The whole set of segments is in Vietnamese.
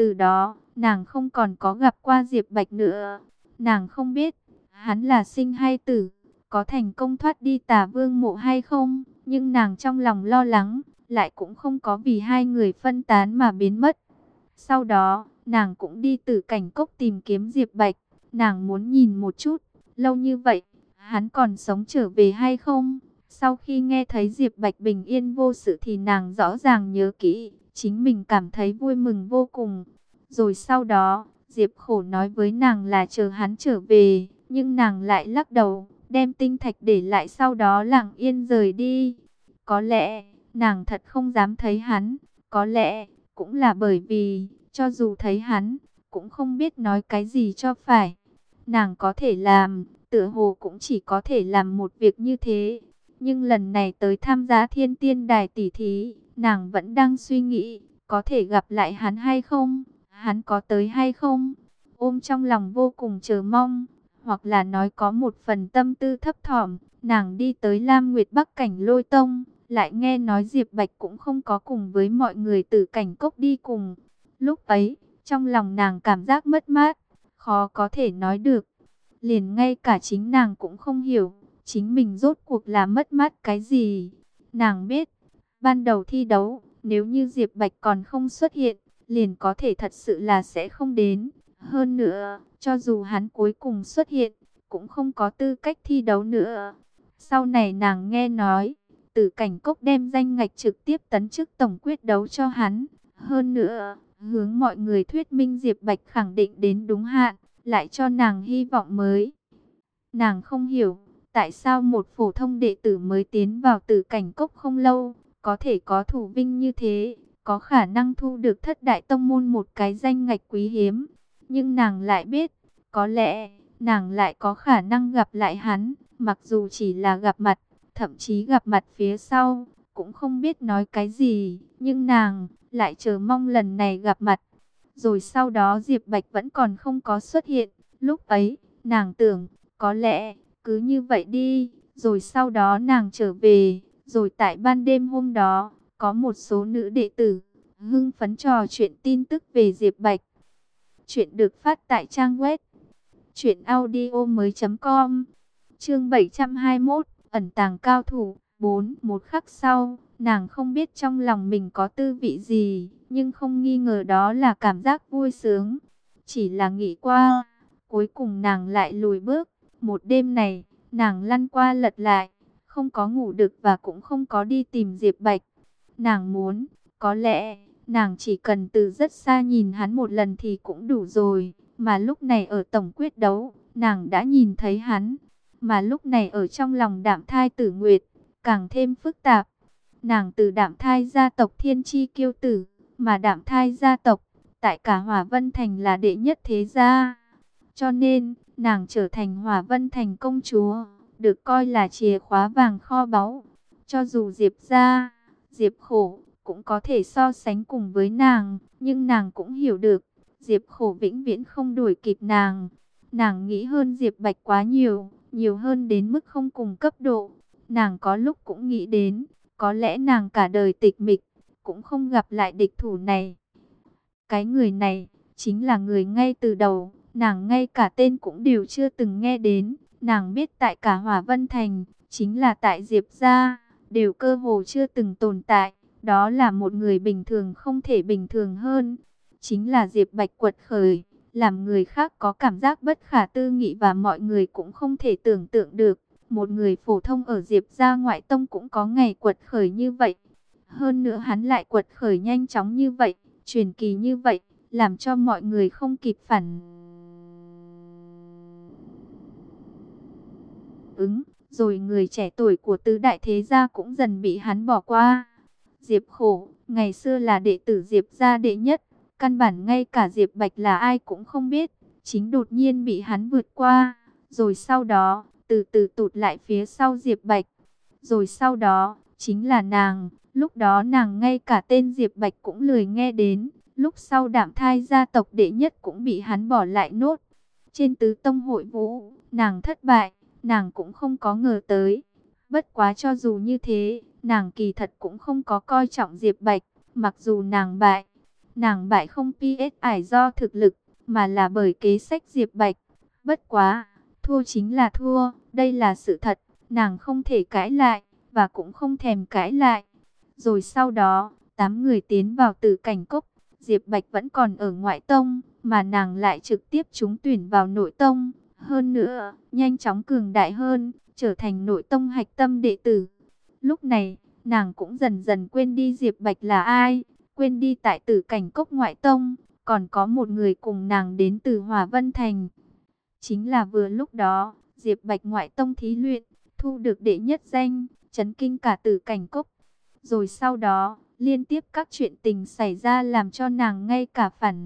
Từ đó, nàng không còn có gặp qua Diệp Bạch nữa. Nàng không biết, hắn là sinh hay tử, có thành công thoát đi Tà Vương mộ hay không. Nhưng nàng trong lòng lo lắng, lại cũng không có vì hai người phân tán mà biến mất. Sau đó, nàng cũng đi Tử Cảnh Cốc tìm kiếm Diệp Bạch. Nàng muốn nhìn một chút, lâu như vậy, hắn còn sống trở về hay không? Sau khi nghe thấy Diệp Bạch bình yên vô sự thì nàng rõ ràng nhớ kỹ, chính mình cảm thấy vui mừng vô cùng. Rồi sau đó, Diệp Khổ nói với nàng là chờ hắn trở về, nhưng nàng lại lắc đầu, đem tinh thạch để lại sau đó lặng yên rời đi. Có lẽ, nàng thật không dám thấy hắn, có lẽ, cũng là bởi vì, cho dù thấy hắn, cũng không biết nói cái gì cho phải. Nàng có thể làm, tựa hồ cũng chỉ có thể làm một việc như thế. Nhưng lần này tới tham gia Thiên Tiên Đài tỷ thí, nàng vẫn đang suy nghĩ, có thể gặp lại hắn hay không? Hắn có tới hay không? Ôm trong lòng vô cùng chờ mong, hoặc là nói có một phần tâm tư thấp thỏm, nàng đi tới Lam Nguyệt Bắc Cảnh Lôi Tông, lại nghe nói Diệp Bạch cũng không có cùng với mọi người Tử Cảnh Cốc đi cùng. Lúc ấy, trong lòng nàng cảm giác mất mát, khó có thể nói được. Liền ngay cả chính nàng cũng không hiểu, chính mình rốt cuộc là mất mát cái gì. Nàng biết, ban đầu thi đấu, nếu như Diệp Bạch còn không xuất hiện, liền có thể thật sự là sẽ không đến. Hơn nữa, cho dù hắn cuối cùng xuất hiện, cũng không có tư cách thi đấu nữa. Sau này nàng nghe nói, Tử Cảnh Cốc đem danh ngạch trực tiếp tấn chức tổng quyết đấu cho hắn. Hơn nữa, hướng mọi người thuyết minh Diệp Bạch khẳng định đến đúng hạn, lại cho nàng hy vọng mới. Nàng không hiểu, tại sao một phổ thông đệ tử mới tiến vào Tử Cảnh Cốc không lâu, có thể có thủ vinh như thế, có khả năng thu được Thất Đại Tông Môn một cái danh ngạch quý hiếm. Nhưng nàng lại biết, có lẽ, nàng lại có khả năng gặp lại hắn, mặc dù chỉ là gặp mặt, thậm chí gặp mặt phía sau, cũng không biết nói cái gì, nhưng nàng lại chờ mong lần này gặp mặt. Rồi sau đó Diệp Bạch vẫn còn không có xuất hiện, lúc ấy, nàng tưởng, có lẽ, cứ như vậy đi, rồi sau đó nàng trở về, rồi tại ban đêm hôm đó, có một số nữ đệ tử, hưng phấn trò chuyện tin tức về Diệp Bạch. Chuyện được phát tại trang web truyệnaudiomoi.com. Chương 721, ẩn tàng cao thủ 4. Một khắc sau, nàng không biết trong lòng mình có tư vị gì, nhưng không nghi ngờ đó là cảm giác vui sướng. Chỉ là nghĩ qua, cuối cùng nàng lại lùi bước. Một đêm này, nàng lăn qua lật lại, không có ngủ được và cũng không có đi tìm Diệp Bạch. Nàng muốn, có lẽ, nàng chỉ cần từ rất xa nhìn hắn một lần thì cũng đủ rồi. Mà lúc này ở tổng quyết đấu, nàng đã nhìn thấy hắn. Mà lúc này ở trong lòng Đạm Thai Tử Nguyệt, càng thêm phức tạp. Nàng từ Đạm Thai gia tộc Thiên Chi Kiêu Tử, mà Đạm Thai gia tộc, tại cả Hỏa Vân Thành là đệ nhất thế gia. Cho nên, nàng trở thành Hỏa Vân Thành công chúa, được coi là chìa khóa vàng kho báu. Cho dù Diệp gia, Diệp Khổ, cũng có thể so sánh cùng với nàng, nhưng nàng cũng hiểu được, Diệp Khổ vĩnh viễn không đuổi kịp nàng. Nàng nghĩ hơn Diệp Bạch quá nhiều, nhiều hơn đến mức không cùng cấp độ. Nàng có lúc cũng nghĩ đến, có lẽ nàng cả đời tịch mịch, cũng không gặp lại địch thủ này. Cái người này, chính là người ngay từ đầu, nàng ngay cả tên cũng đều chưa từng nghe đến. Nàng biết tại cả Hỏa Vân Thành, chính là tại Diệp gia, đều cơ hồ chưa từng tồn tại. Đó là một người bình thường không thể bình thường hơn. Chính là Diệp Bạch quật khởi, làm người khác có cảm giác bất khả tư nghị và mọi người cũng không thể tưởng tượng được. Một người phổ thông ở Diệp gia ngoại tông cũng có ngày quật khởi như vậy. Hơn nữa hắn lại quật khởi nhanh chóng như vậy, truyền kỳ như vậy, làm cho mọi người không kịp phản ứng. Rồi người trẻ tuổi của tứ đại thế gia cũng dần bị hắn bỏ qua. Diệp Khổ, ngày xưa là đệ tử Diệp gia đệ nhất, căn bản ngay cả Diệp Bạch là ai cũng không biết, chính đột nhiên bị hắn vượt qua, rồi sau đó, từ từ tụt lại phía sau Diệp Bạch. Rồi sau đó, chính là nàng, lúc đó nàng ngay cả tên Diệp Bạch cũng lười nghe đến, lúc sau Đạm Thai gia tộc đệ nhất cũng bị hắn bỏ lại nốt. Trên tứ tông hội vũ, nàng thất bại, nàng cũng không có ngờ tới. Bất quá cho dù như thế, nàng kỳ thật cũng không có coi trọng Diệp Bạch, mặc dù nàng bại. Nàng bại không PS ải do thực lực, mà là bởi kế sách Diệp Bạch. Bất quá, thua chính là thua, đây là sự thật, nàng không thể cãi lại, và cũng không thèm cãi lại. Rồi sau đó, 8 người tiến vào Tử Cảnh Cốc, Diệp Bạch vẫn còn ở ngoại tông, mà nàng lại trực tiếp trúng tuyển vào nội tông. Hơn nữa, nhanh chóng cường đại hơn, trở thành nội tông hạch tâm đệ tử. Lúc này, nàng cũng dần dần quên đi Diệp Bạch là ai, quên đi tại Tử Cảnh Cốc ngoại tông, còn có một người cùng nàng đến từ Hòa Vân Thành. Chính là vừa lúc đó, Diệp Bạch ngoại tông thí luyện, thu được đệ nhất danh, chấn kinh cả Tử Cảnh Cốc. Rồi sau đó, liên tiếp các chuyện tình xảy ra làm cho nàng ngay cả phản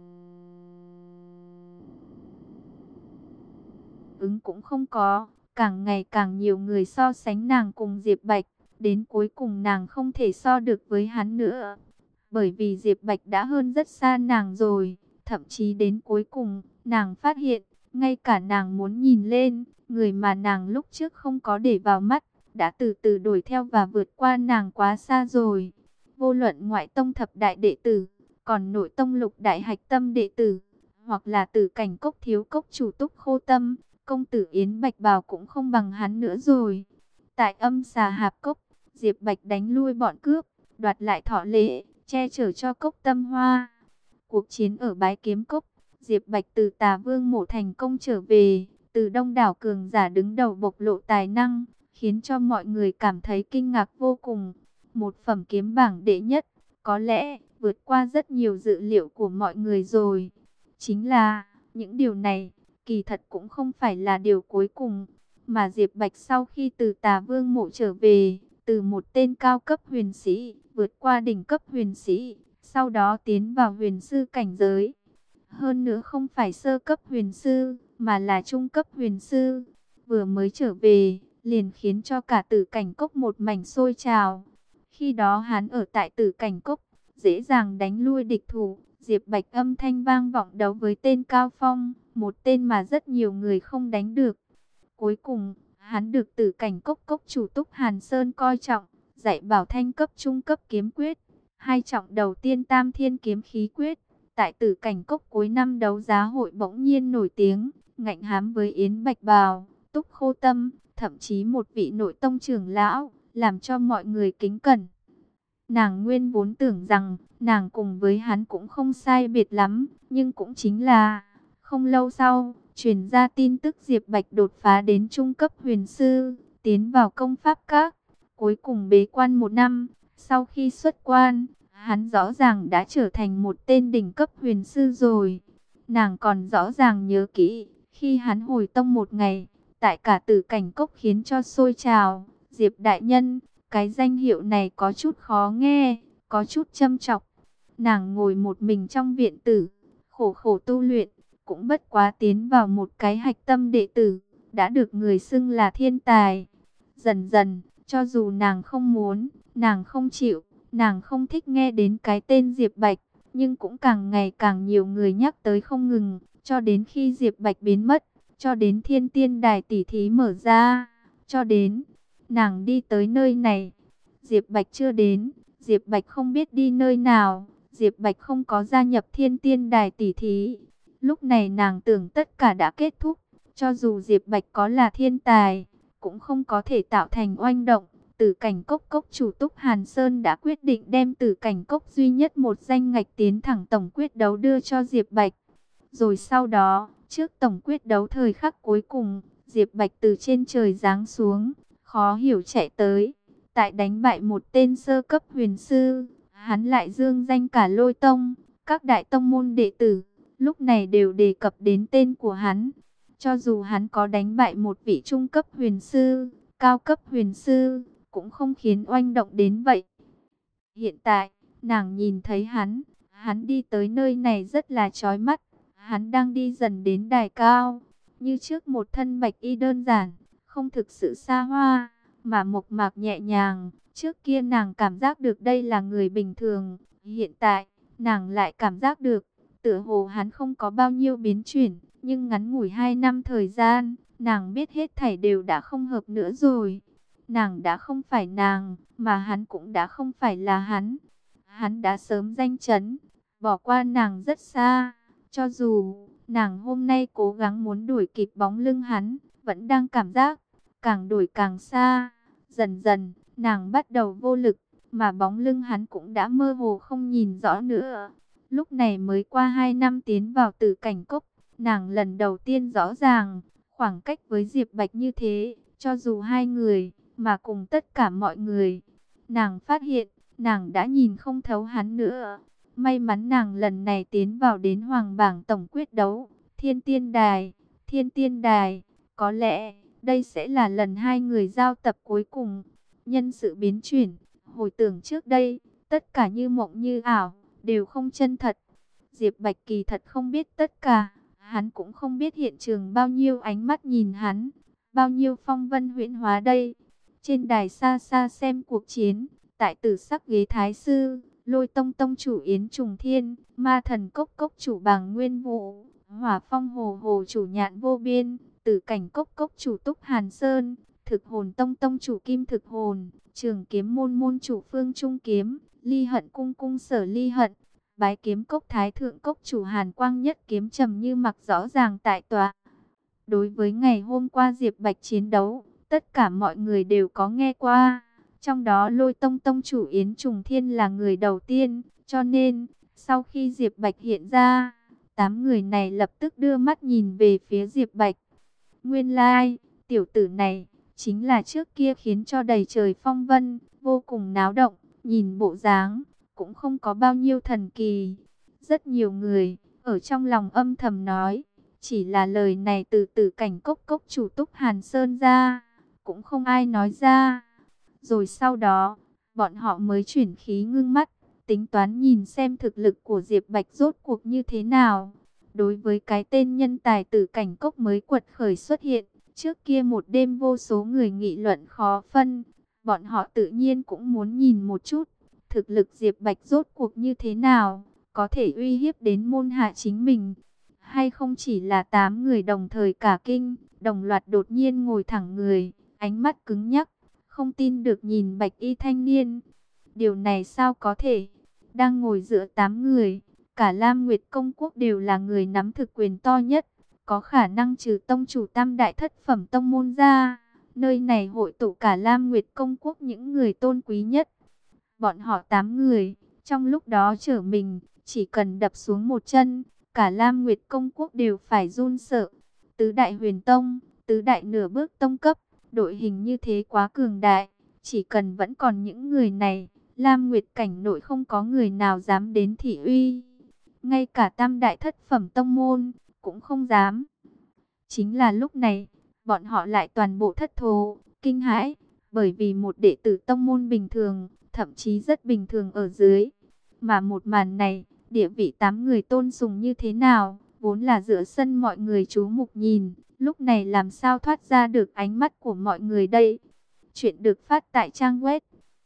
ứng cũng không có. Càng ngày càng nhiều người so sánh nàng cùng Diệp Bạch, đến cuối cùng nàng không thể so được với hắn nữa. Bởi vì Diệp Bạch đã hơn rất xa nàng rồi, thậm chí đến cuối cùng, nàng phát hiện, ngay cả nàng muốn nhìn lên, người mà nàng lúc trước không có để vào mắt, đã từ từ đuổi theo và vượt qua nàng quá xa rồi. Vô luận ngoại tông thập đại đệ tử, còn nội tông lục đại hạch tâm đệ tử, hoặc là Tử Cảnh Cốc thiếu cốc chủ Túc Khô Tâm, công tử Yến Bạch Bào cũng không bằng hắn nữa rồi. Tại Âm Xà Hạp Cốc, Diệp Bạch đánh lui bọn cướp, đoạt lại thọ lễ, che chở cho Cốc Tâm Hoa. Cuộc chiến ở Bái Kiếm Cốc, Diệp Bạch từ Tà Vương Mộ thành công trở về, từ đông đảo cường giả đứng đầu bộc lộ tài năng, khiến cho mọi người cảm thấy kinh ngạc vô cùng. Một phẩm kiếm bảng đệ nhất, có lẽ vượt qua rất nhiều dự liệu của mọi người rồi. Chính là, những điều này, kỳ thật cũng không phải là điều cuối cùng, mà Diệp Bạch sau khi từ Tà Vương Mộ trở về, từ một tên cao cấp huyền sĩ, vượt qua đỉnh cấp huyền sĩ, sau đó tiến vào huyền sư cảnh giới. Hơn nữa không phải sơ cấp huyền sư, mà là trung cấp huyền sư. Vừa mới trở về, liền khiến cho cả Tử Cảnh Cốc một mảnh sôi trào. Khi đó hắn ở tại Tử Cảnh Cốc, dễ dàng đánh lui địch thủ. Diệp Bạch âm thanh vang vọng đấu với tên Cao Phong, một tên mà rất nhiều người không đánh được. Cuối cùng, hắn được Tử Cảnh Cốc cốc chủ Túc Hàn Sơn coi trọng, dạy bảo thanh cấp trung cấp kiếm quyết. Hai trọng đầu tiên Tam Thiên kiếm khí quyết, tại Tử Cảnh Cốc cuối năm đấu giá hội bỗng nhiên nổi tiếng, ngạnh hám với Yến Bạch Bào, Túc Khô Tâm, thậm chí một vị nội tông trưởng lão, làm cho mọi người kính cẩn. Nàng nguyên vốn tưởng rằng, nàng cùng với hắn cũng không sai biệt lắm, nhưng cũng chính là, không lâu sau, truyền ra tin tức Diệp Bạch đột phá đến trung cấp huyền sư, tiến vào công pháp các, cuối cùng bế quan 1 năm, sau khi xuất quan, hắn rõ ràng đã trở thành một tên đỉnh cấp huyền sư rồi. Nàng còn rõ ràng nhớ kỹ, khi hắn hồi tông một ngày, tại cả Tử Cảnh Cốc khiến cho sôi trào, Diệp đại nhân, cái danh hiệu này có chút khó nghe, có chút châm chọc. Nàng ngồi một mình trong viện tử, khổ khổ tu luyện, cũng bất quá tiến vào một cái hạch tâm đệ tử, đã được người xưng là thiên tài. Dần dần, cho dù nàng không muốn, nàng không chịu, nàng không thích nghe đến cái tên Diệp Bạch, nhưng cũng càng ngày càng nhiều người nhắc tới không ngừng, cho đến khi Diệp Bạch biến mất, cho đến Thiên Tiên Đài tỷ thí mở ra, cho đến nàng đi tới nơi này. Diệp Bạch chưa đến, Diệp Bạch không biết đi nơi nào, Diệp Bạch không có gia nhập Thiên Tiên Đài tỷ thí. Lúc này nàng tưởng tất cả đã kết thúc, cho dù Diệp Bạch có là thiên tài, cũng không có thể tạo thành oanh động. Tử Cảnh Cốc cốc chủ Túc Hàn Sơn đã quyết định đem Tử Cảnh Cốc duy nhất một danh ngạch tiến thẳng tổng quyết đấu đưa cho Diệp Bạch. Rồi sau đó, trước tổng quyết đấu thời khắc cuối cùng, Diệp Bạch từ trên trời giáng xuống, khó hiểu chạy tới. Tại đánh bại một tên sơ cấp huyền sư, hắn lại dương danh cả Lôi Tông, các đại tông môn đệ tử, lúc này đều đề cập đến tên của hắn. Cho dù hắn có đánh bại một vị trung cấp huyền sư, cao cấp huyền sư, cũng không khiến oanh động đến vậy. Hiện tại, nàng nhìn thấy hắn đi tới nơi này rất là chói mắt. Hắn đang đi dần đến đài cao, như trước một thân bạch y đơn giản, không thực sự xa hoa, mà mộc mạc nhẹ nhàng. Trước kia nàng cảm giác được đây là người bình thường, hiện tại, nàng lại cảm giác được, tựa hồ hắn không có bao nhiêu biến chuyển, nhưng ngắn ngủi 2 năm thời gian, nàng biết hết thảy đều đã không hợp nữa rồi. Nàng đã không phải nàng, mà hắn cũng đã không phải là hắn. Hắn đã sớm danh chấn, bỏ qua nàng rất xa. Cho dù nàng hôm nay cố gắng muốn đuổi kịp bóng lưng hắn, vẫn đang cảm giác càng đuổi càng xa. Dần dần, nàng bắt đầu vô lực, mà bóng lưng hắn cũng đã mơ hồ không nhìn rõ nữa. Lúc này mới qua 2 năm tiến vào Tử Cảnh Cốc, nàng lần đầu tiên rõ ràng khoảng cách với Diệp Bạch như thế, cho dù hai người mà cùng tất cả mọi người, nàng phát hiện nàng đã nhìn không thấu hắn nữa. May mắn nàng lần này tiến vào đến Hoàng bảng tổng quyết đấu, Thiên Tiên Đài, Thiên Tiên Đài, có lẽ đây sẽ là lần hai người giao tập cuối cùng. Nhân sự biến chuyển, hồi tưởng trước đây, tất cả như mộng như ảo, đều không chân thật. Diệp Bạch kỳ thật không biết tất cả, hắn cũng không biết hiện trường bao nhiêu ánh mắt nhìn hắn, bao nhiêu phong vân huyễn hóa đây. Trên đài xa xa xem cuộc chiến, tại Tử Sắc ghế thái sư, Lôi Tông tông chủ Yến Trùng Thiên, Ma Thần Cốc cốc chủ Bàng Nguyên Vũ, Hỏa Phong hồ hồ chủ Nhạn Vô Biên, Tử Cảnh Cốc cốc chủ Túc Hàn Sơn, Thực Hồn tông tông chủ Kim Thực Hồn, Trường Kiếm môn môn chủ Phương Trung Kiếm, Ly Hận cung cung Sở Ly Hận, Bái Kiếm Cốc Thái Thượng Cốc chủ Hàn Quang Nhất Kiếm trầm như mặc rõ ràng tại tòa. Đối với ngày hôm qua Diệp Bạch chiến đấu, tất cả mọi người đều có nghe qua. Trong đó Lôi Tông tông chủ Yến Trùng Thiên là người đầu tiên, cho nên sau khi Diệp Bạch hiện ra, 8 người này lập tức đưa mắt nhìn về phía Diệp Bạch. Nguyên lai, tiểu tử này chính là trước kia khiến cho đầy trời phong vân, vô cùng náo động, nhìn bộ dáng cũng không có bao nhiêu thần kỳ. Rất nhiều người ở trong lòng âm thầm nói, chỉ là lời này từ Tử Cảnh Cốc cốc chủ Túc Hàn Sơn ra, cũng không ai nói ra. Rồi sau đó, bọn họ mới chuyển khí ngưng mắt, tính toán nhìn xem thực lực của Diệp Bạch rốt cuộc như thế nào. Đối với cái tên nhân tài Tử Cảnh Cốc mới quật khởi xuất hiện, trước kia một đêm vô số người nghị luận khó phân, bọn họ tự nhiên cũng muốn nhìn một chút, thực lực Diệp Bạch rốt cuộc như thế nào, có thể uy hiếp đến môn hạ chính mình. Hay không chỉ là 8 người đồng thời cả kinh, đồng loạt đột nhiên ngồi thẳng người, ánh mắt cứng nhắc, không tin được nhìn bạch y thanh niên. Điều này sao có thể? Đang ngồi giữa 8 người, cả Lam Nguyệt Công Quốc đều là người nắm thực quyền to nhất, có khả năng trừ tông chủ tam đại thất phẩm tông môn ra. Nơi này hội tụ cả Lam Nguyệt Công Quốc những người tôn quý nhất. Bọn họ 8 người, trong lúc đó trở mình, chỉ cần đập xuống một chân, cả Lam Nguyệt Công Quốc đều phải run sợ. Tứ đại huyền tông, tứ đại nửa bước tông cấp, đội hình như thế quá cường đại. Chỉ cần vẫn còn những người này, Lam Nguyệt cảnh nội không có người nào dám đến thị uy. Ngay cả tam đại thất phẩm tông môn, cũng không dám. Chính là lúc này, bọn họ lại toàn bộ thất thố, kinh hãi. Bởi vì một đệ tử tông môn bình thường, thậm chí rất bình thường ở dưới. Mà một màn này, địa vị 8 người tôn sùng như thế nào, vốn là giữa sân mọi người chú mục nhìn, lúc này làm sao thoát ra được ánh mắt của mọi người đây. Chuyện được phát tại trang web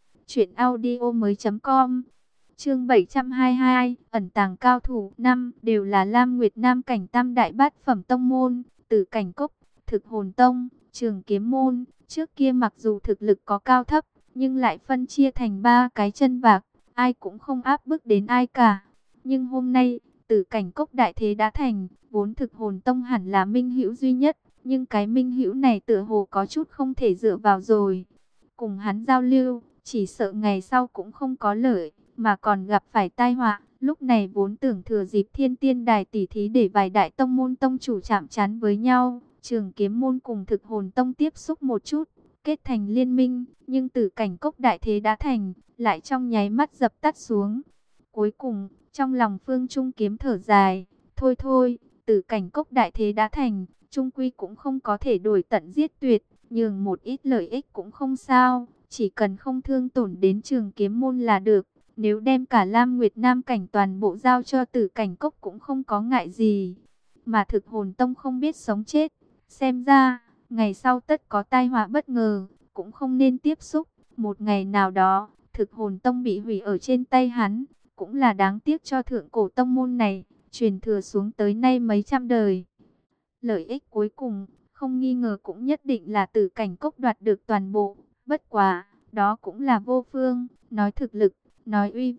truyệnaudiomoi.com. Chương 722, ẩn tàng cao thủ 5, đều là Lam Nguyệt Nam cảnh tam đại bát phẩm tông môn, Tử Cảnh Cốc, Thực Hồn Tông, Trường Kiếm môn. Trước kia mặc dù thực lực có cao thấp, nhưng lại phân chia thành 3 cái chân vạc, ai cũng không áp bức đến ai cả. Nhưng hôm nay, Tử Cảnh Cốc đại thế đã thành, vốn Thực Hồn Tông hẳn là minh hữu duy nhất, nhưng cái minh hữu này tựa hồ có chút không thể dựa vào rồi. Cùng hắn giao lưu, chỉ sợ ngày sau cũng không có lợi, mà còn gặp phải tai họa. Lúc này vốn tưởng thừa dịp Thiên Tiên Đài tỉ thí để vài đại tông môn tông chủ chạm trán với nhau, Trường Kiếm môn cùng Thực Hồn Tông tiếp xúc một chút, kết thành liên minh, nhưng Tử Cảnh Cốc đại thế đã thành, lại trong nháy mắt dập tắt xuống. Cuối cùng, trong lòng Phương Trung Kiếm thở dài, thôi thôi, Tử Cảnh Cốc đại thế đã thành, chung quy cũng không có thể đổi tận giết tuyệt, nhường một ít lợi ích cũng không sao, chỉ cần không thương tổn đến Trường Kiếm môn là được. Nếu đem cả Lam Nguyệt Nam cảnh toàn bộ giao cho Tử Cảnh Cốc cũng không có ngại gì. Mà Thực Hồn Tông không biết sống chết, xem ra ngày sau tất có tai họa bất ngờ, cũng không nên tiếp xúc. Một ngày nào đó, Thực Hồn Tông bị hủy ở trên tay hắn, cũng là đáng tiếc cho thượng cổ tông môn này, truyền thừa xuống tới nay mấy trăm đời. Lợi ích cuối cùng, không nghi ngờ cũng nhất định là Tử Cảnh Cốc đoạt được toàn bộ. Bất quá, đó cũng là vô phương, nói thực lực, nói uy vọng,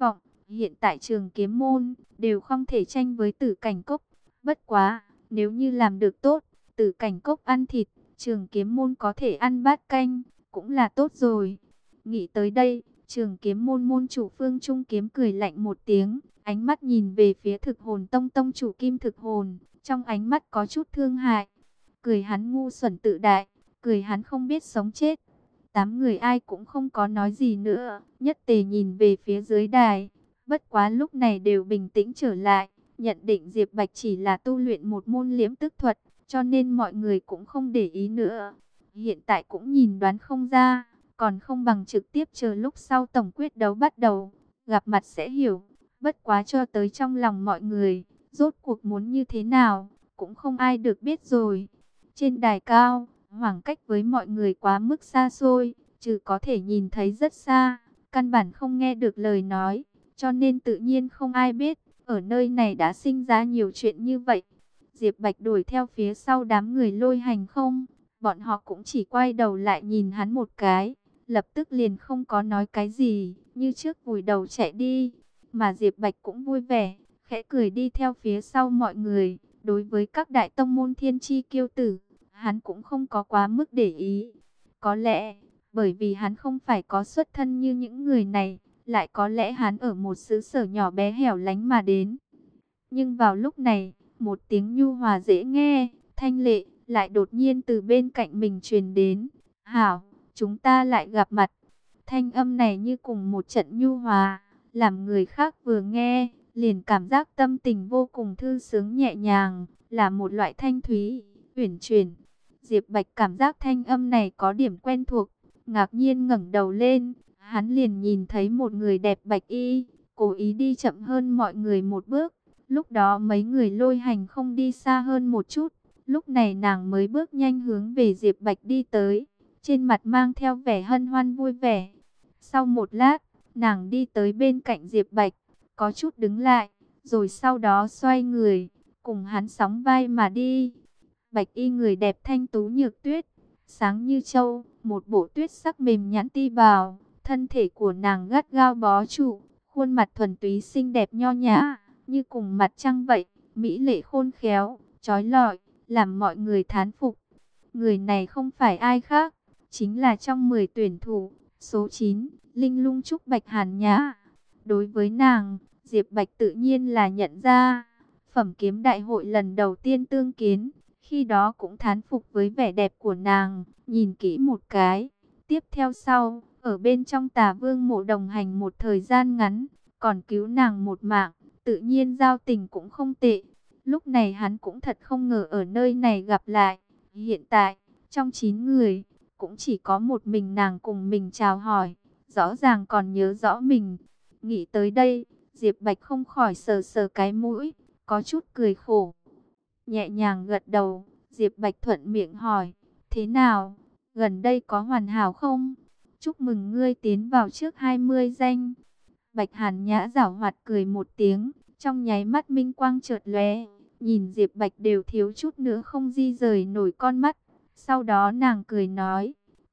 Hiện tại Trường Kiếm Môn đều không thể tranh với Tử Cảnh Cốc. Bất quá, nếu như làm được tốt, Tử Cảnh Cốc ăn thịt, Trường Kiếm Môn có thể ăn bát canh, cũng là tốt rồi. Nghĩ tới đây, Trường Kiếm Môn môn chủ Phương Trung Kiếm cười lạnh một tiếng, ánh mắt nhìn về phía Thực Hồn Tông tông chủ Kim Thực Hồn, trong ánh mắt có chút thương hại. Cười hắn ngu xuẩn tự đại, cười hắn không biết sống chết. 8 người ai cũng không có nói gì nữa, nhất tề nhìn về phía dưới đài. Bất quá lúc này đều bình tĩnh trở lại, nhận định Diệp Bạch chỉ là tu luyện một môn liễm tức thuật, cho nên mọi người cũng không để ý nữa. Hiện tại cũng nhìn đoán không ra, còn không bằng trực tiếp chờ lúc sau tổng quyết đấu bắt đầu, gặp mặt sẽ hiểu. Bất quá cho tới trong lòng mọi người, rốt cuộc muốn như thế nào, cũng không ai được biết rồi. Trên đài cao, khoảng cách với mọi người quá mức xa xôi, trừ có thể nhìn thấy rất xa, căn bản không nghe được lời nói, cho nên tự nhiên không ai biết, ở nơi này đã sinh ra nhiều chuyện như vậy. Diệp Bạch đuổi theo phía sau đám người Lôi Hành không, bọn họ cũng chỉ quay đầu lại nhìn hắn một cái, lập tức liền không có nói cái gì, như trước vùi đầu chạy đi, mà Diệp Bạch cũng vui vẻ, khẽ cười đi theo phía sau mọi người. Đối với các đại tông môn thiên chi kiêu tử, hắn cũng không có quá mức để ý. Có lẽ, bởi vì hắn không phải có xuất thân như những người này, lại có lẽ hắn ở một xứ sở nhỏ bé hẻo lánh mà đến. Nhưng vào lúc này, một tiếng nhu hòa dễ nghe, thanh lệ, lại đột nhiên từ bên cạnh mình truyền đến. Hảo, chúng ta lại gặp mặt. Thanh âm này như cùng một trận nhu hòa, làm người khác vừa nghe, liền cảm giác tâm tình vô cùng thư sướng nhẹ nhàng, là một loại thanh thúy, uyển chuyển. Diệp Bạch cảm giác thanh âm này có điểm quen thuộc, ngạc nhiên ngẩng đầu lên, hắn liền nhìn thấy một người đẹp bạch y, cố ý đi chậm hơn mọi người một bước. Lúc đó mấy người Lôi Hành không đi xa hơn một chút, lúc này nàng mới bước nhanh hướng về Diệp Bạch đi tới, trên mặt mang theo vẻ hân hoan vui vẻ. Sau một lát, nàng đi tới bên cạnh Diệp Bạch, có chút đứng lại, rồi sau đó xoay người, cùng hắn sóng vai mà đi. Bạch y người đẹp thanh tú nhược tuyết, sáng như châu, một bộ tuyết sắc mềm nhẵn ti bào, thân thể của nàng gắt gao bó trụ, khuôn mặt thuần túy xinh đẹp nho nhã, như cùng mặt trăng vậy, mỹ lệ khôn khéo, chói lọi, làm mọi người thán phục. Người này không phải ai khác, chính là trong 10 tuyển thủ, số 9, Linh Lung Trúc Bạch Hàn Nhã. Đối với nàng, Diệp Bạch tự nhiên là nhận ra. Phẩm kiếm đại hội lần đầu tiên tương kiến, khi đó cũng thán phục với vẻ đẹp của nàng, nhìn kỹ một cái. Tiếp theo sau, ở bên trong Tà Vương mộ đồng hành một thời gian ngắn, còn cứu nàng một mạng, tự nhiên giao tình cũng không tệ. Lúc này hắn cũng thật không ngờ ở nơi này gặp lại. Hiện tại, trong 9 người, cũng chỉ có một mình nàng cùng mình chào hỏi, rõ ràng còn nhớ rõ mình. Nghĩ tới đây, Diệp Bạch không khỏi sờ sờ cái mũi, có chút cười khổ. Nhẹ nhàng gật đầu, Diệp Bạch thuận miệng hỏi, thế nào, gần đây có hoàn hảo không? Chúc mừng ngươi tiến vào trước 20 danh. Bạch Hàn Nhã giảo hoạt cười một tiếng, trong nháy mắt minh quang chợt lóe, nhìn Diệp Bạch đều thiếu chút nữa không di rời nổi con mắt. Sau đó nàng cười nói,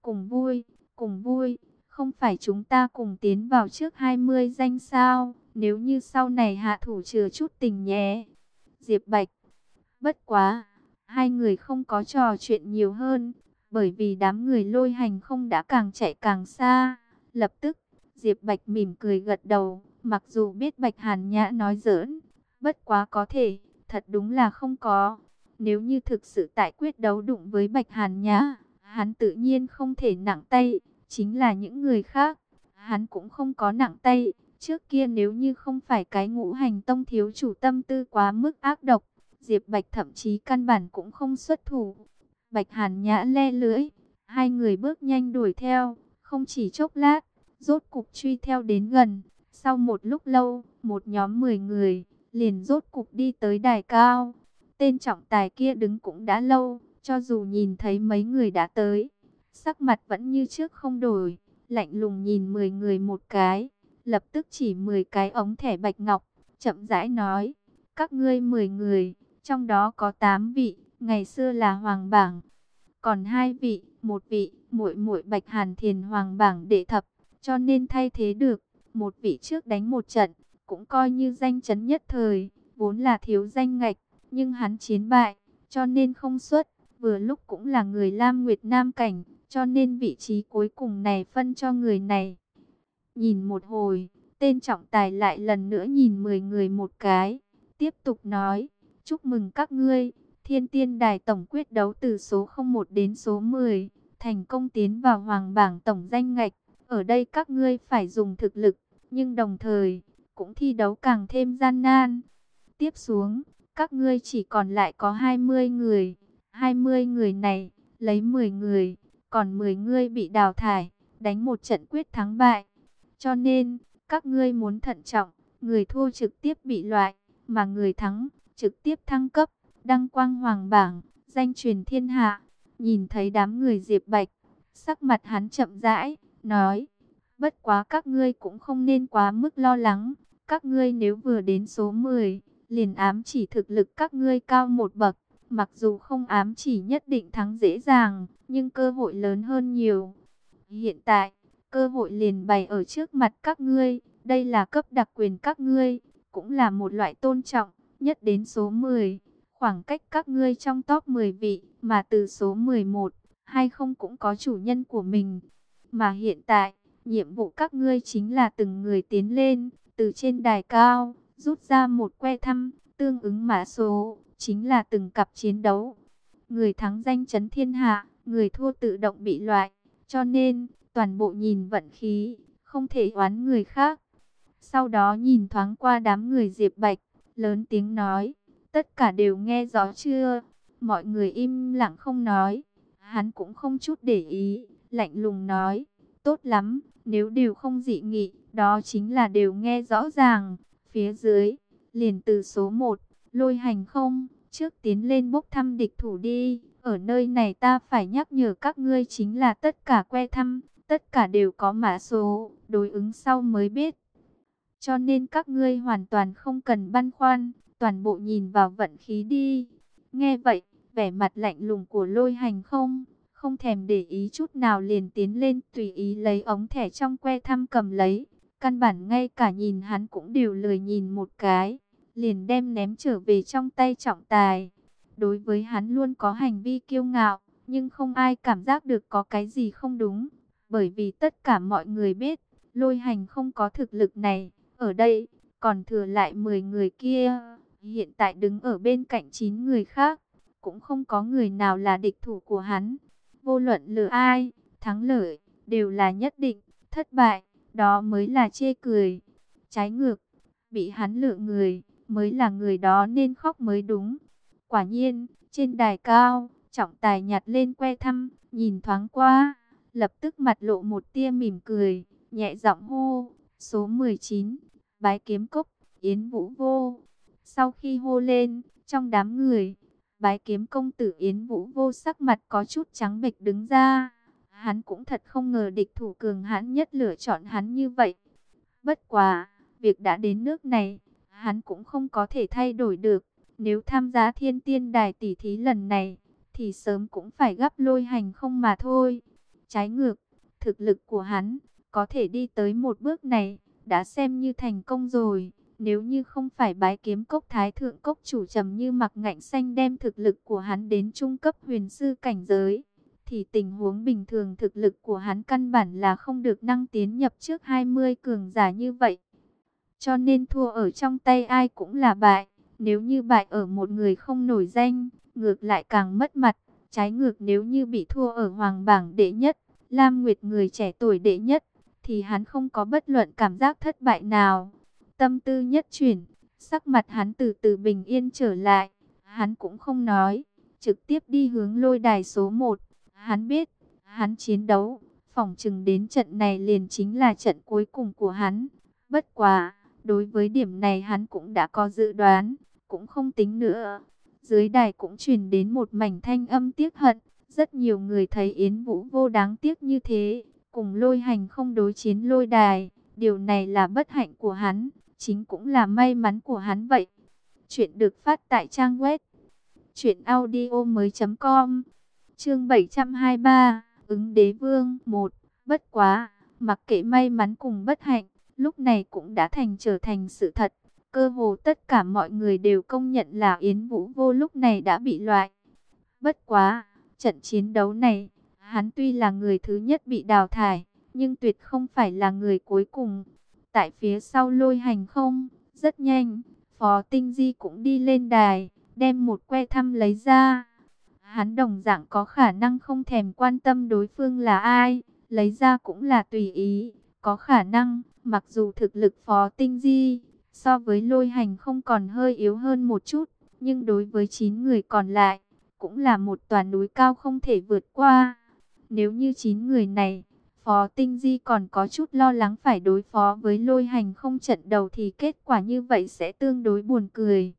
cùng vui, không phải chúng ta cùng tiến vào trước 20 danh sao, nếu như sau này hạ thủ chừa chút tình nhé. Diệp Bạch, bất quá, hai người không có trò chuyện nhiều hơn, bởi vì đám người Lôi Hành không đã càng chạy càng xa. Lập tức, Diệp Bạch mỉm cười gật đầu, mặc dù biết Bạch Hàn Nhã nói giỡn, bất quá có thể, thật đúng là không có. Nếu như thực sự tại quyết đấu đụng với Bạch Hàn Nhã, hắn tự nhiên không thể nặng tay, chính là những người khác, hắn cũng không có nặng tay. Trước kia nếu như không phải cái Ngũ Hành Tông thiếu chủ tâm tư quá mức ác độc, Diệp Bạch thậm chí căn bản cũng không xuất thủ. Bạch Hàn Nhã le lưỡi, hai người bước nhanh đuổi theo, không chỉ chốc lát, rốt cục truy theo đến gần. Sau một lúc lâu, một nhóm 10 người, liền rốt cục đi tới đài cao. Tên trọng tài kia đứng cũng đã lâu, cho dù nhìn thấy mấy người đã tới, sắc mặt vẫn như trước không đổi, lạnh lùng nhìn 10 người một cái, lập tức chỉ 10 cái ống thẻ bạch ngọc, chậm rãi nói, các ngươi 10 người, trong đó có 8 vị, ngày xưa là hoàng bảng, còn 2 vị, một vị, muội muội Bạch Hàn Thiền hoàng bảng đệ thập, cho nên thay thế được, một vị trước đánh một trận, cũng coi như danh chấn nhất thời, vốn là thiếu danh ngạch, nhưng hắn chiến bại, cho nên không xuất, vừa lúc cũng là người Lam Nguyệt Nam cảnh, cho nên vị trí cuối cùng này phân cho người này. Nhìn một hồi, tên trọng tài lại lần nữa nhìn 10 người một cái, tiếp tục nói, chúc mừng các ngươi, Thiên Tiên Đài tổng quyết đấu từ số 01 đến số 10, thành công tiến vào hoàng bảng tổng danh ngạch, ở đây các ngươi phải dùng thực lực, nhưng đồng thời, cũng thi đấu càng thêm gian nan. Tiếp xuống, các ngươi chỉ còn lại có 20 người, 20 người này, lấy 10 người, còn 10 người bị đào thải, đánh một trận quyết thắng bại. Cho nên, các ngươi muốn thận trọng, người thua trực tiếp bị loại, mà người thắng trực tiếp thăng cấp, đăng quang hoàng bảng, danh truyền thiên hạ. Nhìn thấy đám người Diệp Bạch, sắc mặt hắn chậm rãi, nói, bất quá các ngươi cũng không nên quá mức lo lắng, các ngươi nếu vừa đến số 10, liền ám chỉ thực lực các ngươi cao một bậc, mặc dù không ám chỉ nhất định thắng dễ dàng, nhưng cơ hội lớn hơn nhiều. Hiện tại, cơ hội liền bày ở trước mặt các ngươi, đây là cấp đặc quyền các ngươi, cũng là một loại tôn trọng, nhất đến số 10, khoảng cách các ngươi trong top 10 vị, mà từ số 11, hay không cũng có chủ nhân của mình. Mà hiện tại, nhiệm vụ các ngươi chính là từng người tiến lên, từ trên đài cao, rút ra một que thăm, tương ứng mã số, chính là từng cặp chiến đấu. Người thắng danh chấn thiên hạ, người thua tự động bị loại, cho nên, toàn bộ nhìn vận khí, không thể oán người khác. Sau đó nhìn thoáng qua đám người Diệp Bạch, lớn tiếng nói, tất cả đều nghe rõ chưa? Mọi người im lặng không nói, hắn cũng không chút để ý, lạnh lùng nói, tốt lắm, nếu đều không dị nghị, đó chính là đều nghe rõ ràng. Phía dưới, liền từ số 1, Lôi Hành không, trước tiến lên bốc thăm địch thủ đi. Ở nơi này ta phải nhắc nhở các ngươi chính là tất cả que thăm, tất cả đều có mã số, đối ứng sau mới biết. Cho nên các ngươi hoàn toàn không cần băn khoăn, toàn bộ nhìn vào vận khí đi. Nghe vậy, vẻ mặt lạnh lùng của Lôi Hành không thèm để ý chút nào liền tiến lên tùy ý lấy ống thẻ trong que thăm cầm lấy. Căn bản ngay cả nhìn hắn cũng đều lười nhìn một cái, liền đem ném trở về trong tay trọng tài. Đối với hắn luôn có hành vi kiêu ngạo, nhưng không ai cảm giác được có cái gì không đúng. Bởi vì tất cả mọi người biết, Lôi Hành không có thực lực này. Ở đây, còn thừa lại 10 người kia, hiện tại đứng ở bên cạnh 9 người khác, cũng không có người nào là địch thủ của hắn. Vô luận lừa ai, thắng lợi, đều là nhất định, thất bại, đó mới là chê cười. Trái ngược, bị hắn lựa người, mới là người đó nên khóc mới đúng. Quả nhiên, trên đài cao, trọng tài nhặt lên que thăm, nhìn thoáng qua, lập tức mặt lộ một tia mỉm cười, nhẹ giọng hô, số 19, Bái Kiếm Cốc, Yến Vũ Vô. Sau khi hô lên, trong đám người, Bái Kiếm công tử Yến Vũ Vô sắc mặt có chút trắng bệch đứng ra. Hắn cũng thật không ngờ địch thủ cường hãn nhất lựa chọn hắn như vậy. Bất quá, việc đã đến nước này, hắn cũng không có thể thay đổi được. Nếu tham gia Thiên Tiên Đài tỷ thí lần này, thì sớm cũng phải gấp Lôi Hành không mà thôi. Trái ngược, thực lực của hắn, có thể đi tới một bước này, đã xem như thành công rồi. Nếu như không phải Bái Kiếm Cốc Thái Thượng Cốc chủ Trầm Như Mặc Ngạnh Xanh đem thực lực của hắn đến trung cấp huyền sư cảnh giới, thì tình huống bình thường thực lực của hắn căn bản là không được năng tiến nhập trước 20 cường giả như vậy. Cho nên thua ở trong tay ai cũng là bại. Nếu như bại ở một người không nổi danh, ngược lại càng mất mặt. Trái ngược, nếu như bị thua ở hoàng bảng đệ nhất, Lam Nguyệt người trẻ tuổi đệ nhất, thì hắn không có bất luận cảm giác thất bại nào. Tâm tư nhất chuyển, sắc mặt hắn từ từ bình yên trở lại. Hắn cũng không nói, trực tiếp đi hướng lôi đài số 1. Hắn biết, hắn chiến đấu, phỏng chừng đến trận này liền chính là trận cuối cùng của hắn. Bất quá, đối với điểm này hắn cũng đã có dự đoán, cũng không tính nữa. Dưới đài cũng truyền đến một mảnh thanh âm tiếc hận. Rất nhiều người thấy Yến Vũ Vô đáng tiếc như thế, cùng Lôi Hành không đối chiến lôi đài. Điều này là bất hạnh của hắn, chính cũng là may mắn của hắn vậy. Chuyện được phát tại trang web truyệnaudiomoi.com. Chương 723, ứng đế vương 1. Bất quá, mặc kệ may mắn cùng bất hạnh, lúc này cũng đã trở thành sự thật. Cơ hồ tất cả mọi người đều công nhận là Yến Vũ Vô lúc này đã bị loại. Bất quá, trận chiến đấu này, hắn tuy là người thứ nhất bị đào thải, nhưng tuyệt không phải là người cuối cùng. Tại phía sau Lôi Hành không, rất nhanh, Phó Tinh Di cũng đi lên đài, đem một que thăm lấy ra. Hắn đồng dạng có khả năng không thèm quan tâm đối phương là ai, lấy ra cũng là tùy ý. Có khả năng, mặc dù thực lực Phó Tinh Di so với Lôi Hành không còn hơi yếu hơn một chút, nhưng đối với 9 người còn lại, cũng là một tòa núi cao không thể vượt qua. Nếu như 9 người này, Phó Tinh Di còn có chút lo lắng phải đối phó với Lôi Hành không trận đầu thì kết quả như vậy sẽ tương đối buồn cười.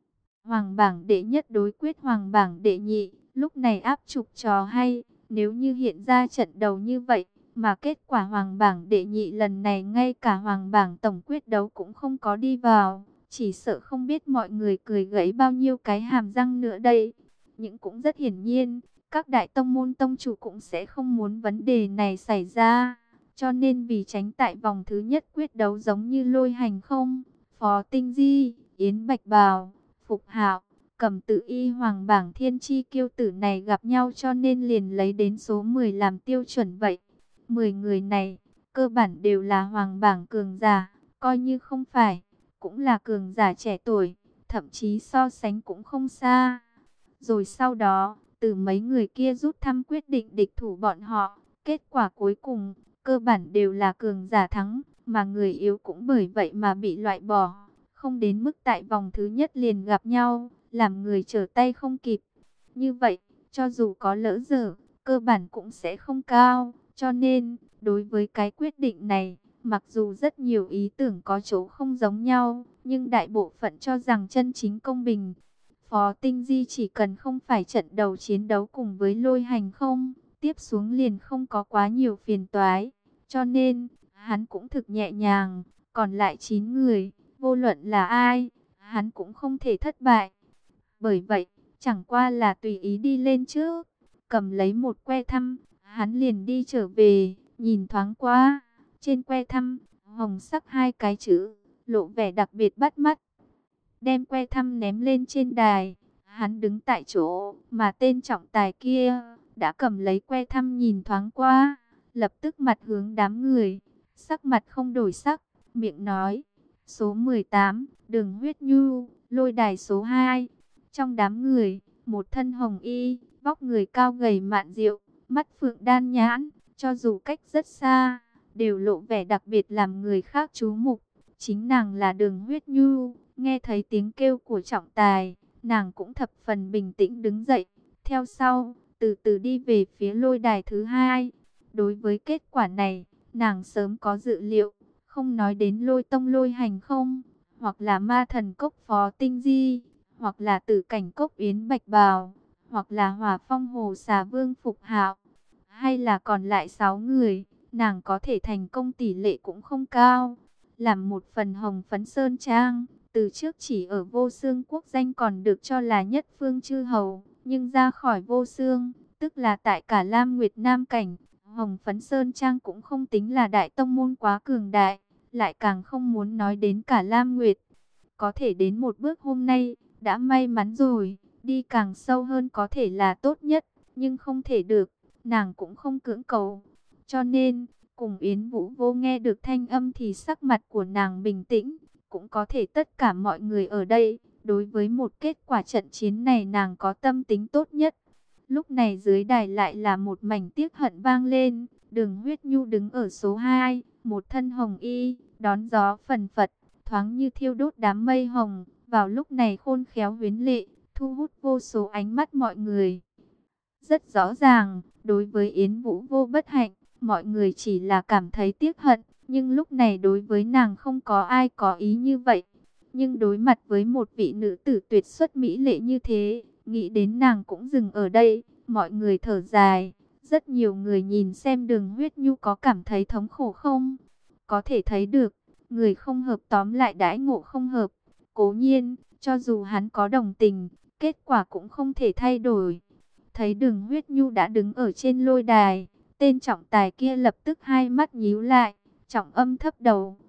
Hoàng bảng đệ nhất đối quyết hoàng bảng đệ nhị, lúc này áp trục trò hay, nếu như hiện ra trận đầu như vậy, mà kết quả hoàng bảng đệ nhị lần này ngay cả hoàng bảng tổng quyết đấu cũng không có đi vào, chỉ sợ không biết mọi người cười gãy bao nhiêu cái hàm răng nữa đây. Nhưng cũng rất hiển nhiên, các đại tông môn tông chủ cũng sẽ không muốn vấn đề này xảy ra. Cho nên vì tránh tại vòng thứ nhất quyết đấu giống như Lôi Hành không, Phó Tinh Di, Yến Bạch Bào, Phục Hạo, Cẩm Tự Y hoàng bảng thiên chi kiêu tử này gặp nhau cho nên liền lấy đến số 10 làm tiêu chuẩn vậy. 10 người này, cơ bản đều là hoàng bảng cường giả, coi như không phải, cũng là cường giả trẻ tuổi, thậm chí so sánh cũng không xa. Rồi sau đó, từ mấy người kia rút thăm quyết định địch thủ bọn họ, kết quả cuối cùng, cơ bản đều là cường giả thắng, mà người yếu cũng bởi vậy mà bị loại bỏ. Không đến mức tại vòng thứ nhất liền gặp nhau, làm người trở tay không kịp. Như vậy, cho dù có lỡ dở, cơ bản cũng sẽ không cao. Cho nên, đối với cái quyết định này, mặc dù rất nhiều ý tưởng có chỗ không giống nhau, nhưng đại bộ phận cho rằng chân chính công bình. Phó Tinh Di chỉ cần không phải trận đầu chiến đấu cùng với Lôi Hành không, tiếp xuống liền không có quá nhiều phiền toái. Cho nên, hắn cũng thực nhẹ nhàng, còn lại 9 người, vô luận là ai, hắn cũng không thể thất bại. Bởi vậy, chẳng qua là tùy ý đi lên trước, cầm lấy một que thăm, hắn liền đi trở về, nhìn thoáng qua, trên que thăm, hồng sắc 2 cái chữ, lộ vẻ đặc biệt bắt mắt. Đem que thăm ném lên trên đài, hắn đứng tại chỗ, mà tên trọng tài kia đã cầm lấy que thăm nhìn thoáng qua, lập tức mặt hướng đám người, sắc mặt không đổi sắc, miệng nói, số 18, Đường Huyết Nhu, lôi đài số 2. Trong đám người, một thân hồng y, vóc người cao gầy mạn diệu, mắt phượng đan nhãn, cho dù cách rất xa, đều lộ vẻ đặc biệt làm người khác chú mục. Chính nàng là Đường Huyết Nhu. Nghe thấy tiếng kêu của trọng tài, nàng cũng thập phần bình tĩnh đứng dậy, theo sau, từ từ đi về phía lôi đài thứ 2. Đối với kết quả này, nàng sớm có dự liệu, không nói đến Lôi Tông Lôi Hành không, hoặc là Ma Thần Cốc Phó Tinh Di, hoặc là Tử Cảnh Cốc Yến Bạch Bào, hoặc là Hỏa Phong Hồ Xà Vương Phục Hạo, hay là còn lại 6 người, nàng có thể thành công tỷ lệ cũng không cao. Làm một phần hồng phấn sơn trang, từ trước chỉ ở Vô Xương quốc danh còn được cho là nhất phương chư hầu, nhưng ra khỏi Vô Xương, tức là tại cả Lam Nguyệt Nam cảnh, hồng phấn sơn trang cũng không tính là đại tông môn quá cường đại, lại càng không muốn nói đến cả Lam Nguyệt. Có thể đến một bước hôm nay, đã may mắn rồi, đi càng sâu hơn có thể là tốt nhất, nhưng không thể được, nàng cũng không cưỡng cầu. Cho nên, cùng Yến Vũ Vô nghe được thanh âm thì sắc mặt của nàng bình tĩnh, cũng có thể tất cả mọi người ở đây, đối với một kết quả trận chiến này nàng có tâm tính tốt nhất. Lúc này dưới đài lại là một mảnh tiếc hận vang lên, Đường Huyết Nhu đứng ở số 2, một thân hồng y, đón gió phần phật, thoáng như thiêu đốt đám mây hồng, vào lúc này khôn khéo huyến lệ, thu hút vô số ánh mắt mọi người. Rất rõ ràng, đối với Yến Vũ Vô bất hạnh, mọi người chỉ là cảm thấy tiếc hận, nhưng lúc này đối với nàng không có ai có ý như vậy. Nhưng đối mặt với một vị nữ tử tuyệt xuất mỹ lệ như thế, nghĩ đến nàng cũng dừng ở đây, mọi người thở dài. Rất nhiều người nhìn xem Đường Huyết Nhu có cảm thấy thống khổ không? Có thể thấy được, người không hợp tóm lại đãi ngộ không hợp. Cố nhiên, cho dù hắn có đồng tình, kết quả cũng không thể thay đổi. Thấy Đường Huyết Nhu đã đứng ở trên lôi đài, tên trọng tài kia lập tức hai mắt nhíu lại, trọng âm thấp đầu,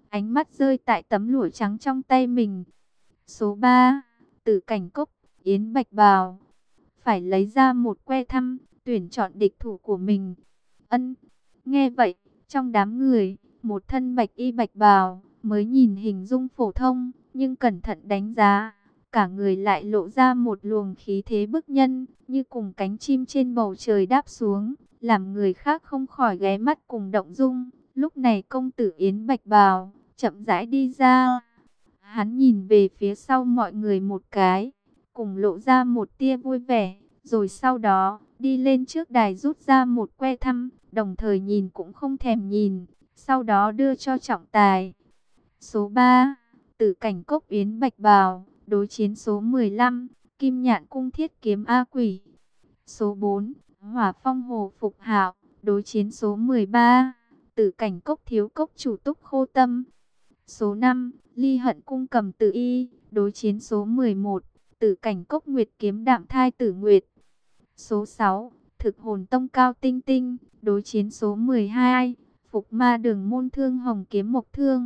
ánh mắt rơi tại tấm lụa trắng trong tay mình. Số 3, Tử Cảnh Cốc, Yến Bạch Bào. Phải lấy ra một que thăm, tuyển chọn địch thủ của mình. Ân, nghe vậy, trong đám người, một thân bạch y bạch bào, mới nhìn hình dung phổ thông, nhưng cẩn thận đánh giá, cả người lại lộ ra một luồng khí thế bức nhân, như cùng cánh chim trên bầu trời đáp xuống, làm người khác không khỏi ghé mắt cùng động dung. Lúc này công tử Yến Bạch Bào chậm rãi đi ra. Hắn nhìn về phía sau mọi người một cái, cùng lộ ra một tia vui vẻ, rồi sau đó đi lên trước đài rút ra một que thăm, đồng thời nhìn cũng không thèm nhìn, sau đó đưa cho trọng tài. Số 3, Tử Cảnh Cốc Yến Bạch Bào, đối chiến số 15, Kim Nhạn Cung Thiết Kiếm A Quỷ. Số 4, Hỏa Phong Hồ Phục Hạo, đối chiến số 13, Tử Cảnh Cốc Thiếu Cốc Chủ Túc Khô Tâm. Số 5, Ly Hận Cung Cầm Tử Y, đối chiến số 11, Tử Cảnh Cốc Nguyệt Kiếm Đạm Thai Tử Nguyệt. Số 6, Thực Hồn Tông Cao Tinh Tinh, đối chiến số 12, Phục Ma Đường Môn Thương Hồng Kiếm Mộc Thương.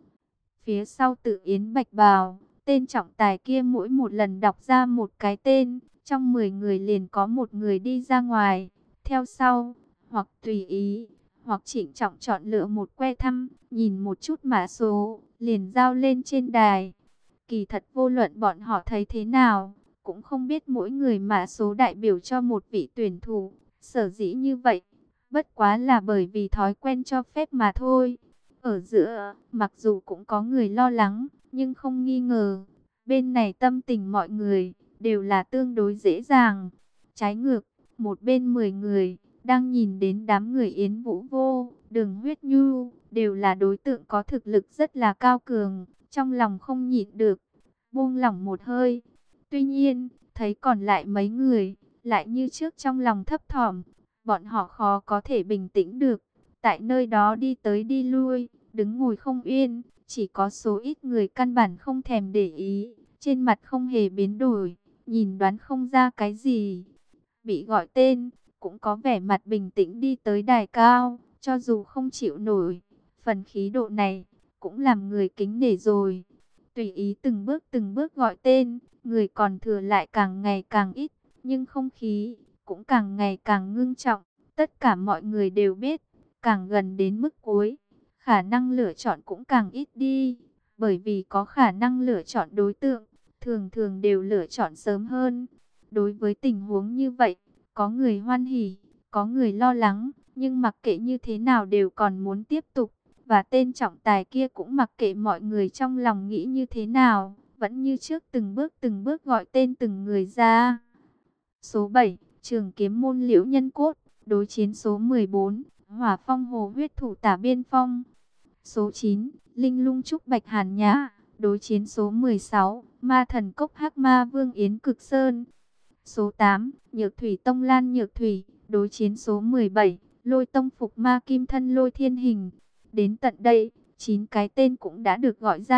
Phía sau Tử Yến Bạch Bào, tên trọng tài kia mỗi một lần đọc ra một cái tên, trong 10 người liền có một người đi ra ngoài. Theo sau, hoặc tùy ý, hoặc trịnh trọng chọn lựa một que thăm, nhìn một chút mã số, liền giao lên trên đài. Kỳ thật vô luận bọn họ thấy thế nào, cũng không biết mỗi người mã số đại biểu cho một vị tuyển thủ. Sở dĩ như vậy, bất quá là bởi vì thói quen cho phép mà thôi. Ở giữa, mặc dù cũng có người lo lắng, nhưng không nghi ngờ, bên này tâm tình mọi người đều là tương đối dễ dàng. Trái ngược, một bên 10 người đang nhìn đến đám người Yến Vũ Vô, Đường Huyết Nhu, đều là đối tượng có thực lực rất là cao cường, trong lòng không nhịn được, buông lỏng một hơi. Tuy nhiên, thấy còn lại mấy người, lại như trước trong lòng thấp thỏm, bọn họ khó có thể bình tĩnh được, tại nơi đó đi tới đi lui, đứng ngồi không yên, chỉ có số ít người căn bản không thèm để ý, trên mặt không hề biến đổi, nhìn đoán không ra cái gì. Bị gọi tên, cũng có vẻ mặt bình tĩnh đi tới đài cao, cho dù không chịu nổi, phần khí độ này cũng làm người kính nể rồi. Tùy ý từng bước gọi tên, người còn thừa lại càng ngày càng ít, nhưng không khí cũng càng ngày càng ngưng trọng. Tất cả mọi người đều biết, càng gần đến mức cuối, khả năng lựa chọn cũng càng ít đi, bởi vì có khả năng lựa chọn đối tượng, thường thường đều lựa chọn sớm hơn. Đối với tình huống như vậy, có người hoan hỉ, có người lo lắng, nhưng mặc kệ như thế nào đều còn muốn tiếp tục. Và tên trọng tài kia cũng mặc kệ mọi người trong lòng nghĩ như thế nào, vẫn như trước từng bước gọi tên từng người ra. Số 7, Trường Kiếm Môn Liễu Nhân Cốt, đối chiến số 14, Hỏa Phong Hồ Huyết Thủ Tả Biên Phong. Số 9, Linh Lung Trúc Bạch Hàn Nhã, đối chiến số 16, Ma Thần Cốc Hắc Ma Vương Yến Cực Sơn. Số 8, Nhược Thủy Tông Lan Nhược Thủy, đối chiến số 17, Lôi Tông Phục Ma Kim Thân Lôi Thiên Hình. Đến tận đây, 9 cái tên cũng đã được gọi ra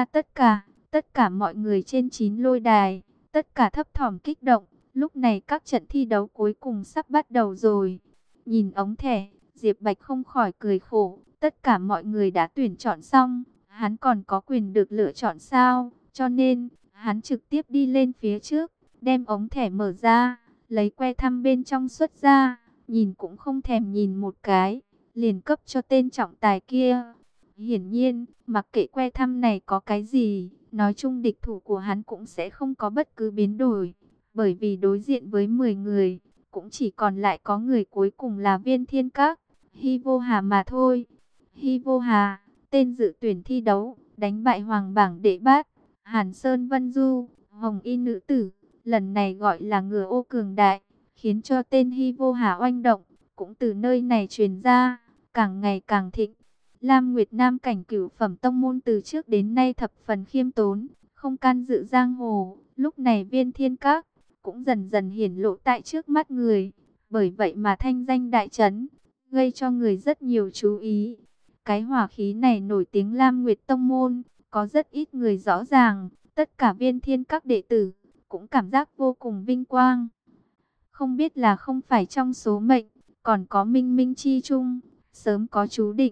tất cả mọi người trên 9 lôi đài, tất cả thấp thỏm kích động. Lúc này các trận thi đấu cuối cùng sắp bắt đầu rồi. Nhìn ống thẻ, Diệp Bạch không khỏi cười khổ, tất cả mọi người đã tuyển chọn xong, hắn còn có quyền được lựa chọn sao? Cho nên, hắn trực tiếp đi lên phía trước, đem ống thẻ mở ra, lấy que thăm bên trong xuất ra, nhìn cũng không thèm nhìn một cái, liền cấp cho tên trọng tài kia. Hiển nhiên, mặc kệ que thăm này có cái gì, nói chung địch thủ của hắn cũng sẽ không có bất cứ biến đổi, bởi vì đối diện với 10 người, cũng chỉ còn lại có người cuối cùng là Viên Thiên Các, Hy Vô Hà mà thôi. Hy Vô Hà, tên dự tuyển thi đấu, đánh bại Hoàng bảng đệ bát, Hàn Sơn Vân Du, Hồng Y nữ tử, lần này gọi là ngựa ô cường đại, khiến cho tên Hy Vô Hà oanh động, cũng từ nơi này truyền ra, càng ngày càng thịnh. Lam Nguyệt Nam cảnh cửu phẩm tông môn từ trước đến nay thập phần khiêm tốn, không can dự giang hồ, lúc này Viên Thiên Các cũng dần dần hiển lộ tại trước mắt người, bởi vậy mà thanh danh đại chấn, gây cho người rất nhiều chú ý. Cái hỏa khí này nổi tiếng Lam Nguyệt tông môn, có rất ít người rõ ràng, tất cả Viên Thiên Các đệ tử cũng cảm giác vô cùng vinh quang. Không biết là không phải trong số mệnh, còn có minh minh chi chung, sớm có chú định,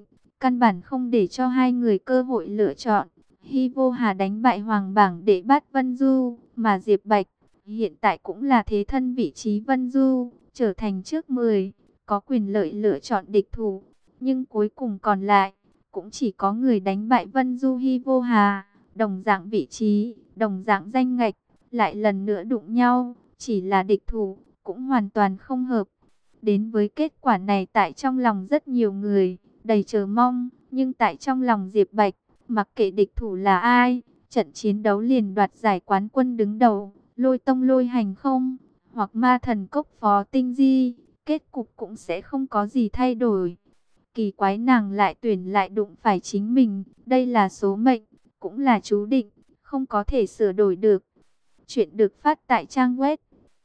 căn bản không để cho hai người cơ hội lựa chọn. Hy Vô Hà đánh bại Hoàng bảng đệ bát Vân Du, mà Diệp Bạch hiện tại cũng là thế thân vị trí Vân Du, trở thành trước 10, có quyền lợi lựa chọn địch thủ. Nhưng cuối cùng còn lại, cũng chỉ có người đánh bại Vân Du Hy Vô Hà, đồng dạng vị trí, đồng dạng danh ngạch, lại lần nữa đụng nhau, chỉ là địch thủ, cũng hoàn toàn không hợp. Đến với kết quả này tại trong lòng rất nhiều người, đầy chờ mong, nhưng tại trong lòng Diệp Bạch, mặc kệ địch thủ là ai, trận chiến đấu liền đoạt giải quán quân đứng đầu, Lôi Tông Lôi Hành không, hoặc Ma Thần Cốc Phó Tinh Di, kết cục cũng sẽ không có gì thay đổi. Kỳ quái nàng lại tuyển lại đụng phải chính mình, đây là số mệnh, cũng là chú định, không có thể sửa đổi được. Chuyện được phát tại trang web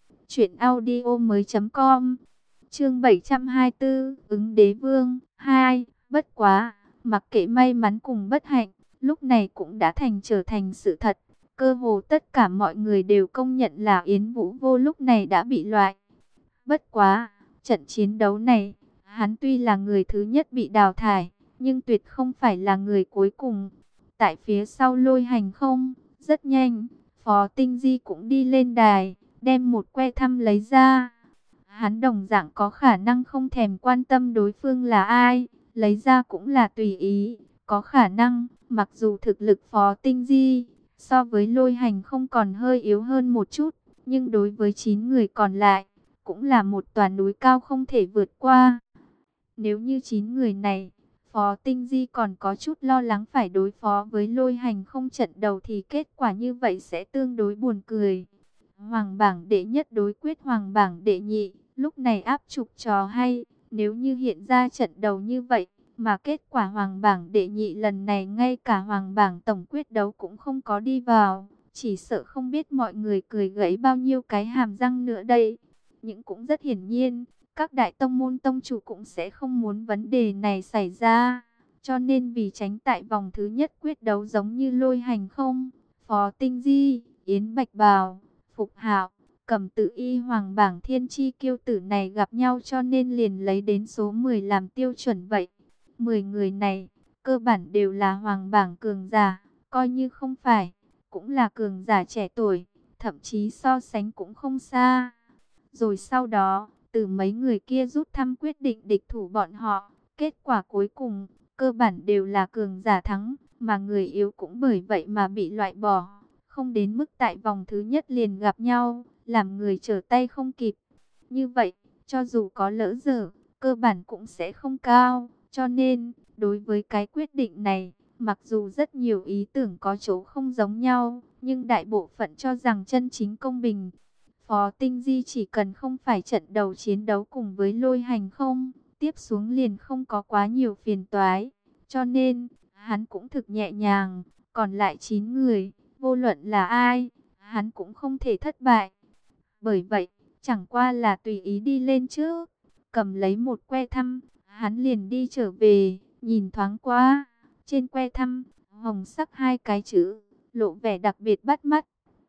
truyệnaudiomoi.com. Chương 724, ứng đế vương 2, bất quá, mặc kệ may mắn cùng bất hạnh, lúc này cũng đã trở thành sự thật. Cơ hồ tất cả mọi người đều công nhận là Yến Vũ Vô lúc này đã bị loại. Bất quá, trận chiến đấu này, hắn tuy là người thứ nhất bị đào thải, nhưng tuyệt không phải là người cuối cùng. Tại phía sau Lôi Hành không, rất nhanh, Phó Tinh Di cũng đi lên đài, đem một que thăm lấy ra. Hắn đồng dạng có khả năng không thèm quan tâm đối phương là ai, lấy ra cũng là tùy ý. Có khả năng, mặc dù thực lực Phó Tinh Di so với Lôi Hành không còn hơi yếu hơn một chút, nhưng đối với 9 người còn lại, cũng là một tòa núi cao không thể vượt qua. Nếu như 9 người này, Phó Tinh Di còn có chút lo lắng phải đối phó với Lôi Hành không trận đầu thì kết quả như vậy sẽ tương đối buồn cười. Hoàng bảng đệ nhất đối quyết Hoàng bảng đệ nhị, lúc này áp trục trò hay, nếu như hiện ra trận đầu như vậy, mà kết quả Hoàng bảng đệ nhị lần này ngay cả Hoàng bảng tổng quyết đấu cũng không có đi vào, chỉ sợ không biết mọi người cười gãy bao nhiêu cái hàm răng nữa đây. Nhưng cũng rất hiển nhiên, các đại tông môn tông chủ cũng sẽ không muốn vấn đề này xảy ra. Cho nên vì tránh tại vòng thứ nhất quyết đấu giống như Lôi Hành không, Phó Tinh Di, Yến Bạch Bào, Phục Hạo, Cẩm Tự Y Hoàng bảng thiên chi kiêu tử này gặp nhau cho nên liền lấy đến số 10 làm tiêu chuẩn vậy. 10 người này, cơ bản đều là Hoàng bảng cường giả, coi như không phải, cũng là cường giả trẻ tuổi, thậm chí so sánh cũng không xa. Rồi sau đó, từ mấy người kia rút thăm quyết định địch thủ bọn họ, kết quả cuối cùng, cơ bản đều là cường giả thắng, mà người yếu cũng bởi vậy mà bị loại bỏ, không đến mức tại vòng thứ nhất liền gặp nhau, làm người trở tay không kịp. Như vậy, cho dù có lỡ dở, cơ bản cũng sẽ không cao, cho nên, đối với cái quyết định này, mặc dù rất nhiều ý tưởng có chỗ không giống nhau, nhưng đại bộ phận cho rằng chân chính công bình. Phó Tinh Di chỉ cần không phải trận đầu chiến đấu cùng với Lôi Hành không, tiếp xuống liền không có quá nhiều phiền toái. Cho nên, hắn cũng thực nhẹ nhàng, còn lại 9 người, vô luận là ai, hắn cũng không thể thất bại. Bởi vậy, chẳng qua là tùy ý đi lên trước, cầm lấy một que thăm, hắn liền đi trở về, nhìn thoáng qua, trên que thăm, hồng sắc 2 cái chữ, lộ vẻ đặc biệt bắt mắt.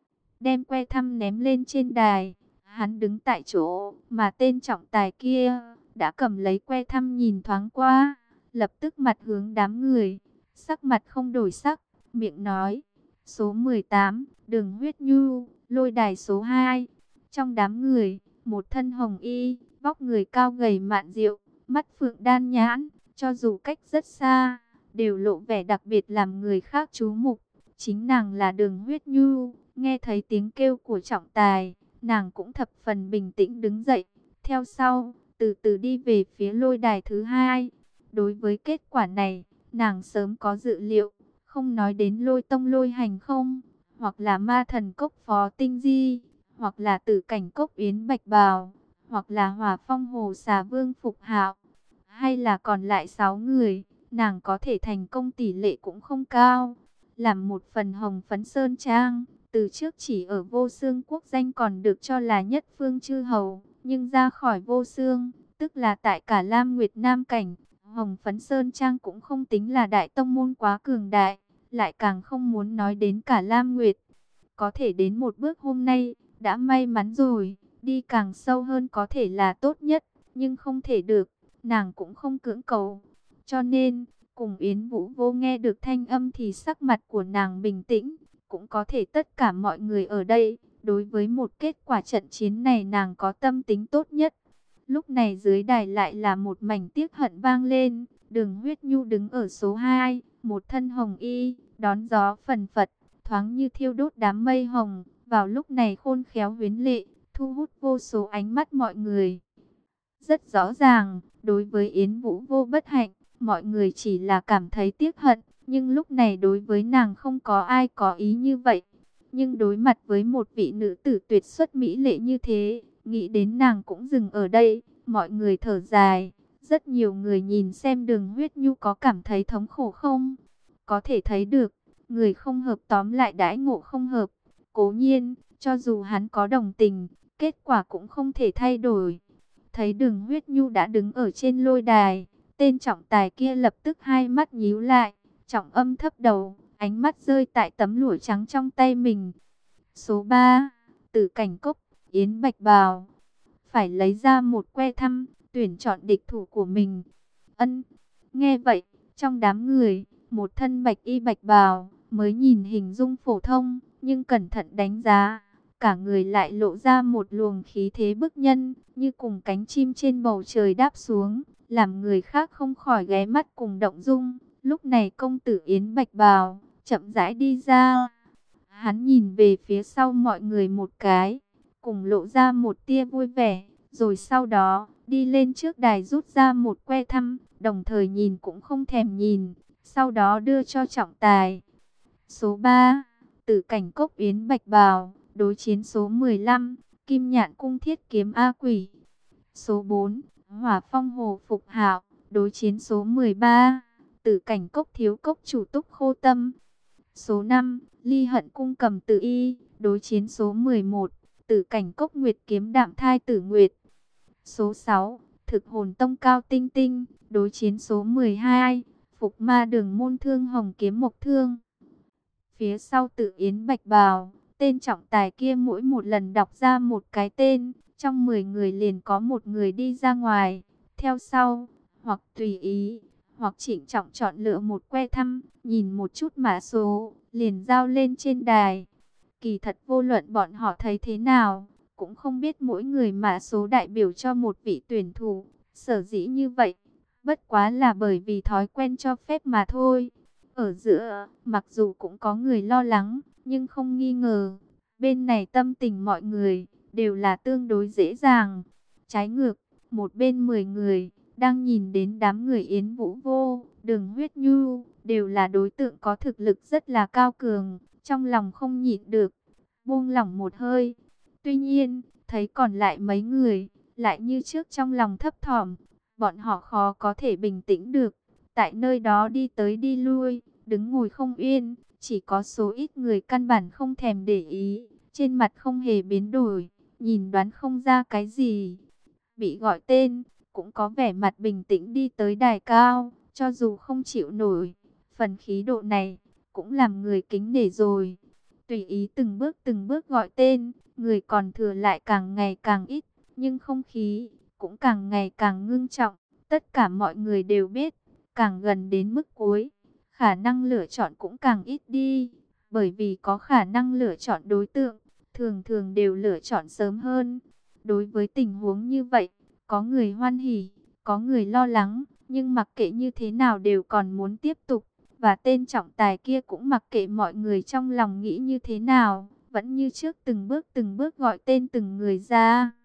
Đem que thăm ném lên trên đài, hắn đứng tại chỗ, mà tên trọng tài kia đã cầm lấy que thăm nhìn thoáng qua, lập tức mặt hướng đám người, sắc mặt không đổi sắc, miệng nói, số 18, Đường Huyết Nhu, lôi đài số 2. Trong đám người, một thân hồng y, vóc người cao gầy mạn diệu, mắt phượng đan nhãn, cho dù cách rất xa, đều lộ vẻ đặc biệt làm người khác chú mục. Chính nàng là Đường Huyết Nhu. Nghe thấy tiếng kêu của trọng tài, nàng cũng thập phần bình tĩnh đứng dậy, theo sau, từ từ đi về phía lôi đài thứ 2. Đối với kết quả này, nàng sớm có dự liệu, không nói đến Lôi Tông Lôi Hành không, hoặc là Ma Thần Cốc Phó Tinh Di, hoặc là Tử Cảnh Cốc Yến Bạch Bào, hoặc là Hỏa Phong Hồ Xà Vương Phục Hạo, hay là còn lại 6 người, nàng có thể thành công tỷ lệ cũng không cao. Làm một phần hồng phấn sơn trang, từ trước chỉ ở Vô Xương quốc danh còn được cho là nhất phương chư hầu, nhưng ra khỏi Vô Xương, tức là tại cả Lam Nguyệt Nam cảnh, hồng phấn sơn trang cũng không tính là đại tông môn quá cường đại, lại càng không muốn nói đến cả Lam Nguyệt. Có thể đến một bước hôm nay, đã may mắn rồi, đi càng sâu hơn có thể là tốt nhất, nhưng không thể được, nàng cũng không cưỡng cầu. Cho nên, Cùng Yến Vũ Vô nghe được thanh âm thì sắc mặt của nàng bình tĩnh. Cũng có thể tất cả mọi người ở đây, đối với một kết quả trận chiến này nàng có tâm tính tốt nhất. Lúc này dưới đài lại là một mảnh tiếc hận vang lên. Đường Huyết Nhu đứng ở số 2, một thân hồng y, đón gió phần phật, thoáng như thiêu đốt đám mây hồng. Vào lúc này khôn khéo huyến lệ, thu hút vô số ánh mắt mọi người. Rất rõ ràng, đối với Yến Vũ Vô bất hạnh, mọi người chỉ là cảm thấy tiếc hận. Nhưng lúc này đối với nàng không có ai có ý như vậy. Nhưng đối mặt với một vị nữ tử tuyệt xuất mỹ lệ như thế, nghĩ đến nàng cũng dừng ở đây. Mọi người thở dài. Rất nhiều người nhìn xem Đường Huyết Nhu có cảm thấy thống khổ không? Có thể thấy được, người không hợp tóm lại đãi ngộ không hợp. Cố nhiên, cho dù hắn có đồng tình, kết quả cũng không thể thay đổi. Thấy Đường Huyết Nhu đã đứng ở trên lôi đài, tên trọng tài kia lập tức hai mắt nhíu lại, trọng âm thấp đầu, ánh mắt rơi tại tấm lụa trắng trong tay mình. Số 3, Tử Cảnh Cốc, Yến Bạch Bào. Phải lấy ra một que thăm, tuyển chọn địch thủ của mình. Ân, nghe vậy, trong đám người, một thân bạch y bạch bào, mới nhìn hình dung phổ thông, nhưng cẩn thận đánh giá. Cả người lại lộ ra một luồng khí thế bức nhân, như cùng cánh chim trên bầu trời đáp xuống, làm người khác không khỏi ghé mắt cùng động dung. Lúc này công tử Yến Bạch Bào chậm rãi đi ra. Hắn nhìn về phía sau mọi người một cái, cùng lộ ra một tia vui vẻ, rồi sau đó đi lên trước đài rút ra một que thăm, đồng thời nhìn cũng không thèm nhìn, sau đó đưa cho trọng tài. Số 3, Tử Cảnh Cốc Yến Bạch Bào, đối chiến số 15, Kim Nhạn Cung Thiết Kiếm A Quỷ. Số 4, Hỏa Phong Hồ Phục Hạo, đối chiến số 13, Tử Cảnh Cốc Thiếu Cốc Chủ Túc Khô Tâm. Số 5, Ly Hận Cung Cầm Tử Y, đối chiến số 11, Tử Cảnh Cốc Nguyệt Kiếm Đạm Thai Tử Nguyệt. Số 6, Thực Hồn Tông Cao Tinh Tinh, đối chiến số 12, Phục Ma Đường Môn Thương Hồng Kiếm Mộc Thương. Phía sau Tử Yến Bạch Bào, tên trọng tài kia mỗi một lần đọc ra một cái tên, trong 10 người liền có một người đi ra ngoài. Theo sau, hoặc tùy ý, hoặc trịnh trọng chọn lựa một que thăm, nhìn một chút mã số, liền giao lên trên đài. Kỳ thật vô luận bọn họ thấy thế nào, cũng không biết mỗi người mã số đại biểu cho một vị tuyển thủ. Sở dĩ như vậy, bất quá là bởi vì thói quen cho phép mà thôi. Ở giữa, mặc dù cũng có người lo lắng, nhưng không nghi ngờ, bên này tâm tình mọi người đều là tương đối dễ dàng. Trái ngược, một bên 10 người đang nhìn đến đám người Yến Vũ Vô, Đường Huyết Nhu, đều là đối tượng có thực lực rất là cao cường, trong lòng không nhịn được, buông lỏng một hơi. Tuy nhiên, thấy còn lại mấy người, lại như trước trong lòng thấp thỏm, bọn họ khó có thể bình tĩnh được. Tại nơi đó đi tới đi lui, đứng ngồi không yên, chỉ có số ít người căn bản không thèm để ý, trên mặt không hề biến đổi, nhìn đoán không ra cái gì. Bị gọi tên, cũng có vẻ mặt bình tĩnh đi tới đài cao, cho dù không chịu nổi, phần khí độ này, cũng làm người kính nể rồi. Tùy ý từng bước gọi tên, người còn thừa lại càng ngày càng ít, nhưng không khí cũng càng ngày càng ngưng trọng. Tất cả mọi người đều biết, càng gần đến mức cuối, khả năng lựa chọn cũng càng ít đi, bởi vì có khả năng lựa chọn đối tượng, thường thường đều lựa chọn sớm hơn. Đối với tình huống như vậy, có người hoan hỉ, có người lo lắng, nhưng mặc kệ như thế nào đều còn muốn tiếp tục. Và tên trọng tài kia cũng mặc kệ mọi người trong lòng nghĩ như thế nào, vẫn như trước từng bước gọi tên từng người ra.